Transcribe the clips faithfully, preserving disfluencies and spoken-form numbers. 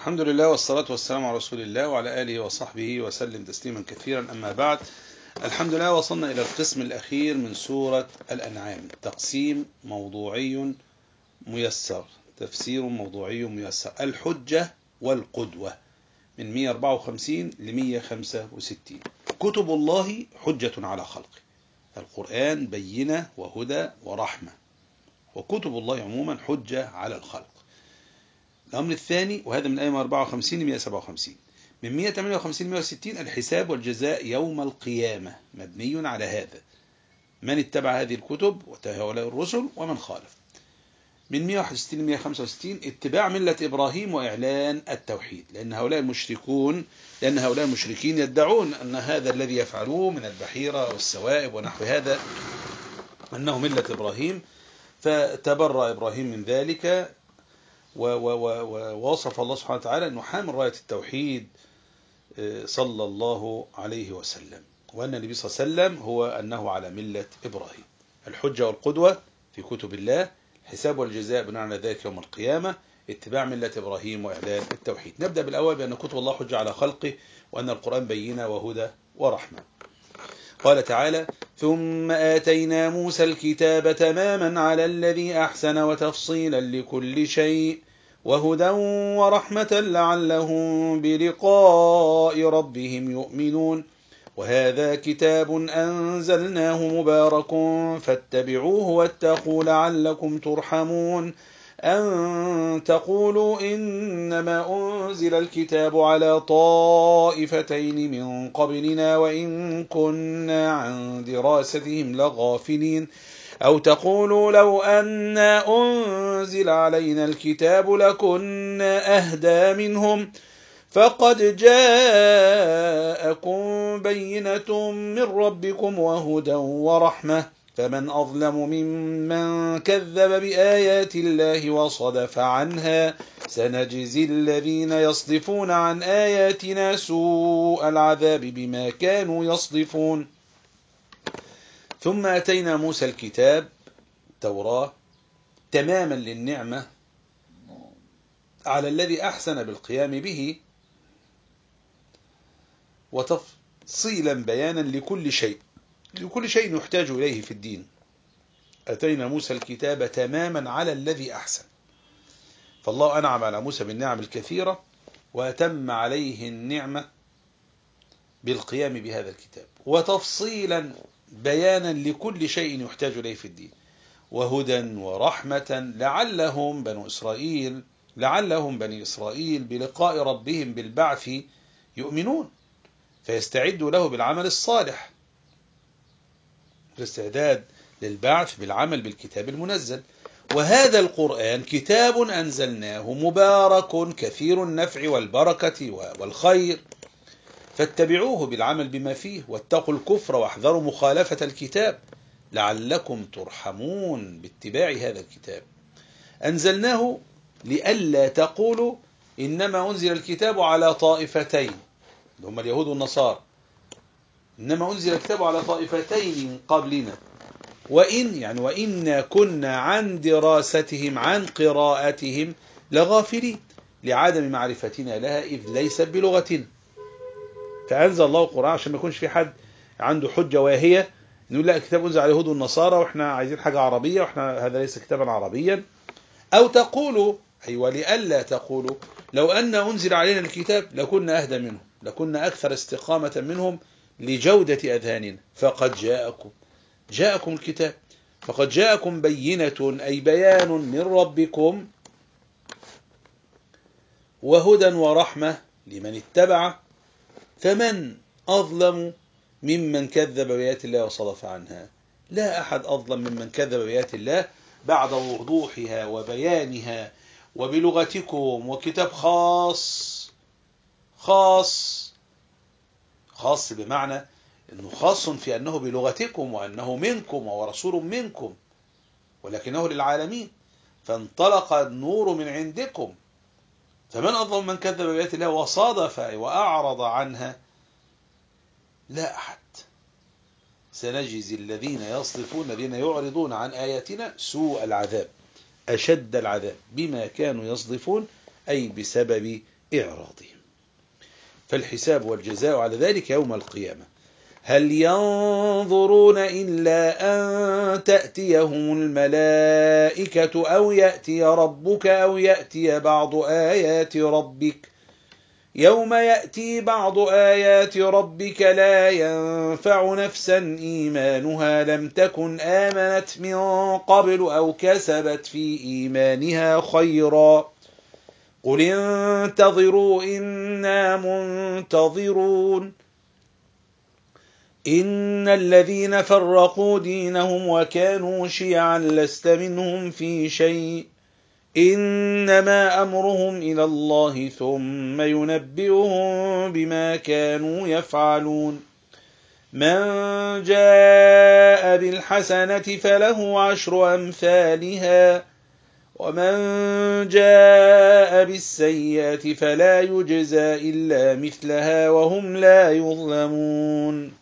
الحمد لله والصلاة والسلام على رسول الله وعلى آله وصحبه وسلم تسليما كثيرا. أما بعد، الحمد لله وصلنا إلى القسم الأخير من سورة الأنعام، تقسيم موضوعي ميسر، تفسير موضوعي ميسر. الحجة والقدوة من مئة وأربعة وخمسين ل مئة وخمسة وستين. كتب الله حجة على خلقه، القرآن بينة وهدى ورحمة، وكتب الله عموما حجة على الخلق. الأمر الثاني، وهذا من آية مئة وأربعة وخمسين ل مئة وسبعة وخمسين. من مئة وثمانية وخمسين ل مئة وستين الحساب والجزاء يوم القيامة، مبني على هذا: من اتبع هذه الكتب وهؤلاء الرسل ومن خالف. من مئة وواحد وستين ل مئة وخمسة وستين اتباع ملة إبراهيم وإعلان التوحيد، لأن هؤلاء المشركون لأن هؤلاء المشركين يدعون أن هذا الذي يفعلوه من البحيرة والسوائب ونحو هذا أنه ملة إبراهيم، فتبرأ إبراهيم من ذلك، ووصف الله سبحانه وتعالى أنه حامل راية التوحيد صلى الله عليه وسلم، وأن النبي صلى الله عليه وسلم هو أنه على ملة إبراهيم. الحجة والقدوة في كتب الله، الحساب والجزاء بناء على ذلك يوم القيامة، اتباع ملة إبراهيم وإعلان التوحيد. نبدأ بالأول بأن كتب الله حجة على خلقه، وأن القرآن بينة وهدى ورحمة. قال تعالى: ثم آتينا موسى الكتاب تماما على الذي أحسن وتفصيلا لكل شيء وهدى ورحمة لعلهم بلقاء ربهم يؤمنون وهذا كتاب أنزلناه مبارك فاتبعوه واتقوا لعلكم ترحمون أن تقولوا إنما أنزل الكتاب على طائفتين من قبلنا وإن كنا عن دراستهم لغافلين أو تقولوا لو أنا أنزل علينا الكتاب لكنا أهدى منهم فقد جاءكم بينة من ربكم وهدى ورحمة فمن أظلم ممن كذب بآيات الله وصدف عنها سنجزي الذين يصدفون عن آياتنا سوء العذاب بما كانوا يصدفون. ثم أتينا موسى الكتاب التوراة تماما للنعمة على الذي أحسن بالقيام به، وتفصيلا بيانا لكل شيء لكل شيء يحتاج إليه في الدين. أتينا موسى الكتاب تماما على الذي أحسن، فالله أنعم على موسى بالنعم الكثيرة، وأتم عليه النعمة بالقيام بهذا الكتاب، وتفصيلا بيانا لكل شيء يحتاج إليه في الدين، وهدى ورحمة لعلهم بنو إسرائيل لعلهم بني إسرائيل بلقاء ربهم بالبعث يؤمنون، فيستعدوا له بالعمل الصالح، الاستعداد للبعث بالعمل بالكتاب المنزل. وهذا القرآن كتاب أنزلناه مبارك كثير النفع والبركة والخير، فاتبعوه بالعمل بما فيه واتقوا الكفر واحذروا مخالفة الكتاب لعلكم ترحمون باتباع هذا الكتاب. أنزلناه لئلا تقولوا إنما أنزل الكتاب على طائفتين، هم اليهود والنصارى، إنما أنزل الكتاب على طائفتين من قبلنا وإن يعني وإنا كنا عن دراستهم عن قراءتهم لغافلين لعدم معرفتنا لها إذ ليست بلغتنا. فأنزل الله القرآن عشان ما يكونش في حد عنده حجة واهية نقول لا الكتاب أنزل على اليهود والنصارى وإحنا عايزين حاجة عربية وإحنا هذا ليس كتابا عربيا. أو تقولوا أيوة لئلا تقولوا لو أن أنزل علينا الكتاب لكنا أهدى منهم لكنا أكثر استقامة منهم لجودة أذهاننا. فقد جاءكم جاءكم الكتاب فقد جاءكم بينة أي بيان من ربكم وهدى ورحمة لمن اتبع فمن أظلم ممن كذب بآيات الله وصدف عنها. لا أحد أظلم ممن كذب بآيات الله بعد وضوحها وبيانها وبلغتكم، وكتاب خاص خاص خاص بمعنى أنه خاص في أنه بلغتكم وأنه منكم ورسول منكم ولكنه للعالمين، فانطلق النور من عندكم. فمن أظلم من كذب بآيات الله وصادف وأعرض عنها. لا أحد. سنجزي الذين يصدفون الذين يعرضون عن آياتنا سوء العذاب، أشد العذاب بما كانوا يصدفون أي بسبب إعراضهم. فالحساب والجزاء على ذلك يوم القيامة. هل ينظرون إلا أن تأتيهم الملائكة أو يأتي ربك أو يأتي بعض آيات ربك يوم يأتي بعض آيات ربك لا ينفع نفسا إيمانها لم تكن آمنت من قبل أو كسبت في إيمانها خيرا قل انتظروا إنا منتظرون إن الذين فرقوا دينهم وكانوا شيعا لست منهم في شيء إنما أمرهم إلى الله ثم ينبئهم بما كانوا يفعلون من جاء بالحسنة فله عشر أمثالها ومن جاء بالسيئة فلا يجزى إلا مثلها وهم لا يظلمون.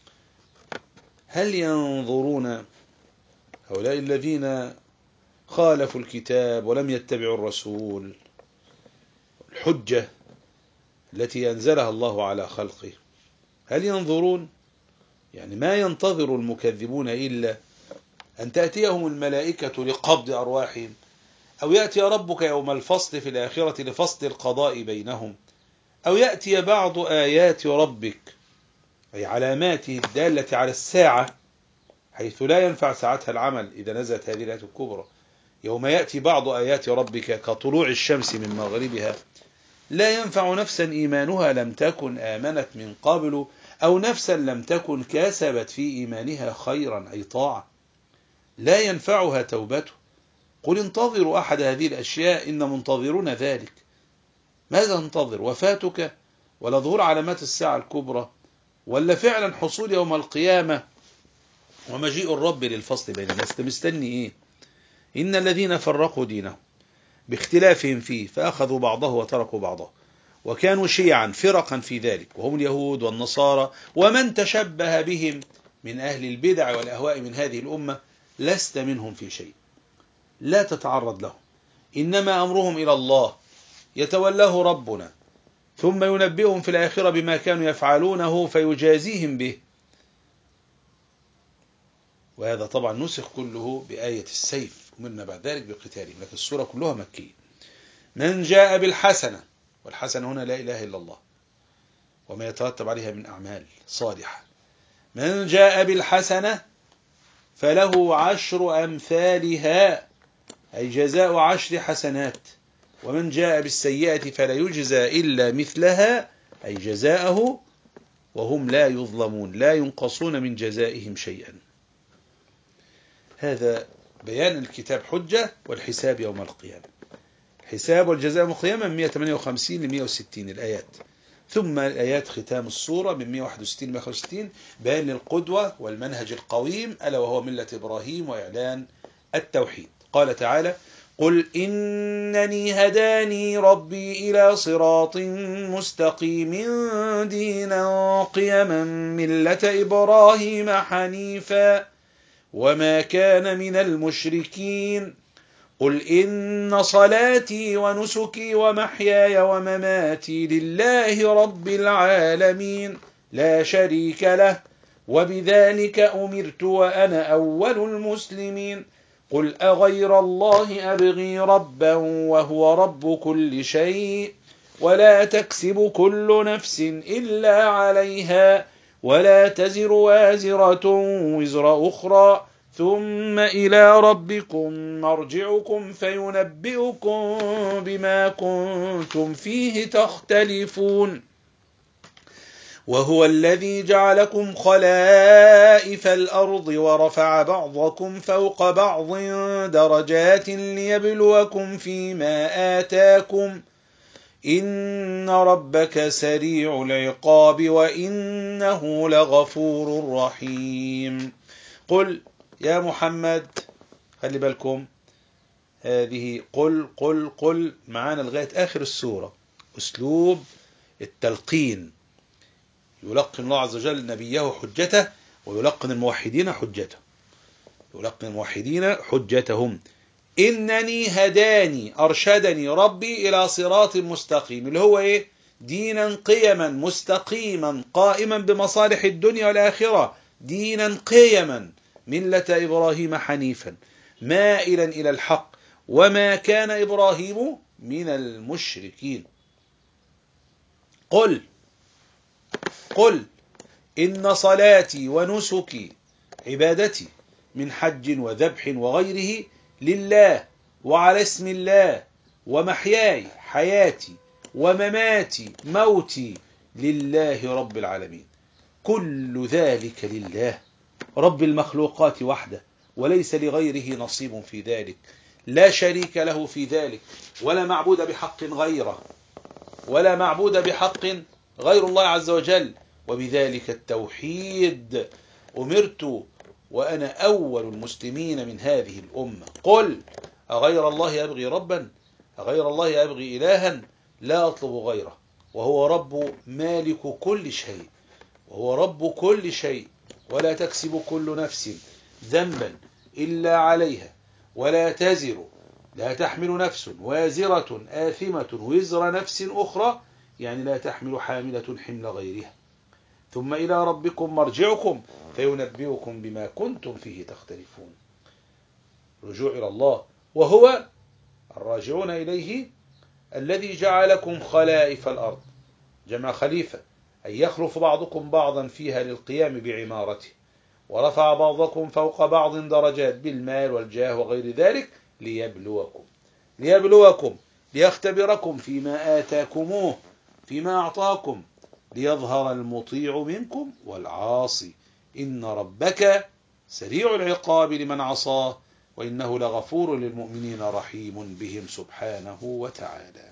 هل ينظرون هؤلاء الذين خالفوا الكتاب ولم يتبعوا الرسول الحجة التي أنزلها الله على خلقه، هل ينظرون؟ يعني ما ينتظر المكذبون إلا أن تأتيهم الملائكة لقبض أرواحهم أو يأتي ربك يوم الفصل في الآخرة لفصل القضاء بينهم أو يأتي بعض آيات ربك أي علاماته الدالة على الساعة حيث لا ينفع ساعتها العمل إذا نزلت هذه الآيات الكبرى. يوم يأتي بعض آيات ربك كطلوع الشمس من مغربها لا ينفع نفسا إيمانها لم تكن آمنت من قبل أو نفسا لم تكن كسبت في إيمانها خيرا أي طاعة لا ينفعها توبته. قل انتظروا أحد هذه الأشياء إن منتظرون ذلك. ماذا ننتظر؟ وفاتك ولا ظهور علامات الساعة الكبرى ولا فعلا حصول يوم القيامة ومجيء الرب للفصل بين الناس؟ مستني إيه؟ إن الذين فرقوا دينهم باختلافهم فيه فأخذوا بعضه وتركوا بعضه وكانوا شيعا فرقا في ذلك وهم اليهود والنصارى ومن تشبه بهم من أهل البدع والأهواء من هذه الأمة لست منهم في شيء، لا تتعرض لهم، إنما أمرهم إلى الله يتولاه ربنا ثم ينبئهم في الآخرة بما كانوا يفعلونه فيجازيهم به. وهذا طبعا نسخ كله بآية السيف ومرنا بعد ذلك بقتالهم، لكن السورة كلها مكية. من جاء بالحسنة، والحسنة هنا لا إله إلا الله وما يترتب عليها من أعمال صالحة. من جاء بالحسنة فله عشر أمثالها أي جزاء عشر حسنات ومن جاء بالسيئة فلا يجزى إلا مثلها أي جزاءه وهم لا يظلمون لا ينقصون من جزائهم شيئا. هذا بيان الكتاب حجة والحساب يوم القيامة. الحساب والجزاء يوم القيامة من مئة وثمانية وخمسين ل مئة وستين الآيات، ثم الآيات ختام السورة من مئة وواحد وستين ل مئة وخمسة وستين بيان القدوة والمنهج القويم ألا وهو ملة إبراهيم وإعلان التوحيد. قال تعالى: قل إنني هداني ربي إلى صراط مستقيم دينا قيما ملة إبراهيم حنيفا وما كان من المشركين قل إن صلاتي ونسكي ومحياي ومماتي لله رب العالمين لا شريك له وبذلك أمرت وأنا أول المسلمين قل أغير الله أبغي ربا وهو رب كل شيء ولا تكسب كل نفس إلا عليها ولا تزر وازرة وزر أخرى ثم إلى ربكم مرجعكم فينبئكم بما كنتم فيه تختلفون وهو الذي جعلكم خلائف الأرض ورفع بعضكم فوق بعض درجات ليبلوكم فيما آتاكم إن ربك سريع العقاب وإنه لغفور رحيم. قل يا محمد، خلي بالكم هذه قل قل قل معانا لغاية آخر السورة، أسلوب التلقين، يلقن الله عز وجل نبيه حجته ويلقن الموحدين حجته، يلقن الموحدين حجتهم إنني هداني أرشدني ربي إلى صراط مستقيم، اللي هو إيه؟ دينا قيما مستقيما قائما بمصالح الدنيا والآخرة، دينا قيما ملة إبراهيم حنيفا مائلا إلى الحق، وما كان إبراهيم من المشركين. قل قل إن صلاتي ونسكي عبادتي من حج وذبح وغيره لله وعلى اسم الله، ومحياي حياتي ومماتي موتي لله رب العالمين. كل ذلك لله رب المخلوقات وحده، وليس لغيره نصيب في ذلك، لا شريك له في ذلك، ولا معبود بحق غيره، ولا معبود بحق غير الله عز وجل. وبذلك التوحيد أمرت وأنا أول المسلمين من هذه الأمة. قل أغير الله أبغي ربا، أغير الله أبغي إلها لا أطلب غيره، وهو رب مالك كل شيء، وهو رب كل شيء، ولا تكسب كل نفس ذنبا إلا عليها، ولا تزر لا تحمل نفس وازرة آثمة وزر نفس أخرى، يعني لا تحمل حاملة حمل غيرها، ثم إلى ربكم مرجعكم فينبئكم بما كنتم فيه تختلفون. رجوع إلى الله، وهو الراجعون إليه الذي جعلكم خلائف الأرض، جمع خليفة، أي يخلف بعضكم بعضا فيها للقيام بعمارته، ورفع بعضكم فوق بعض درجات بالمال والجاه وغير ذلك ليبلوكم ليبلوكم ليختبركم فيما آتاكموه، فيما أعطاكم، ليظهر المطيع منكم والعاصي، إن ربك سريع العقاب لمن عصاه، وإنه لغفور للمؤمنين رحيم بهم سبحانه وتعالى.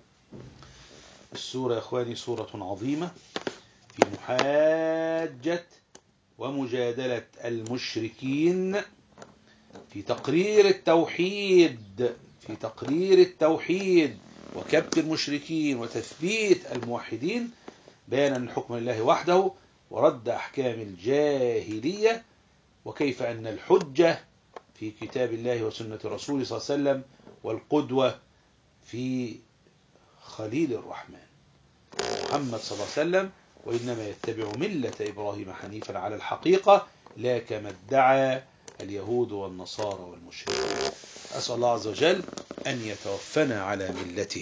السورة يا إخواني سورة عظيمة في محاجة ومجادلة المشركين، في تقرير التوحيد في تقرير التوحيد وكبت المشركين وتثبيت الموحدين، بيانا من حكم الله وحده ورد أحكام الجاهلية، وكيف أن الحجة في كتاب الله وسنة رسوله صلى الله عليه وسلم، والقدوة في خليل الرحمن محمد صلى الله عليه وسلم، وإنما يتبع ملة إبراهيم حنيفا على الحقيقة، لا كما ادعى اليهود والنصارى والمشركين. أسأل الله عز وجل أن يتوفنا على ملته.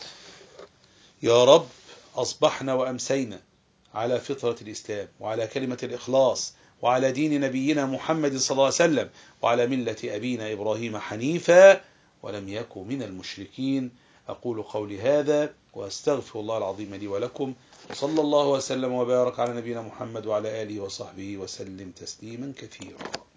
يا رب أصبحنا وأمسينا على فطرة الإسلام، وعلى كلمة الإخلاص، وعلى دين نبينا محمد صلى الله عليه وسلم، وعلى ملة أبينا إبراهيم حنيفا ولم يكن من المشركين. أقول قولي هذا وأستغفر الله العظيم لي ولكم، وصلى الله وسلم وبارك على نبينا محمد وعلى آله وصحبه وسلم تسليما كثيرا.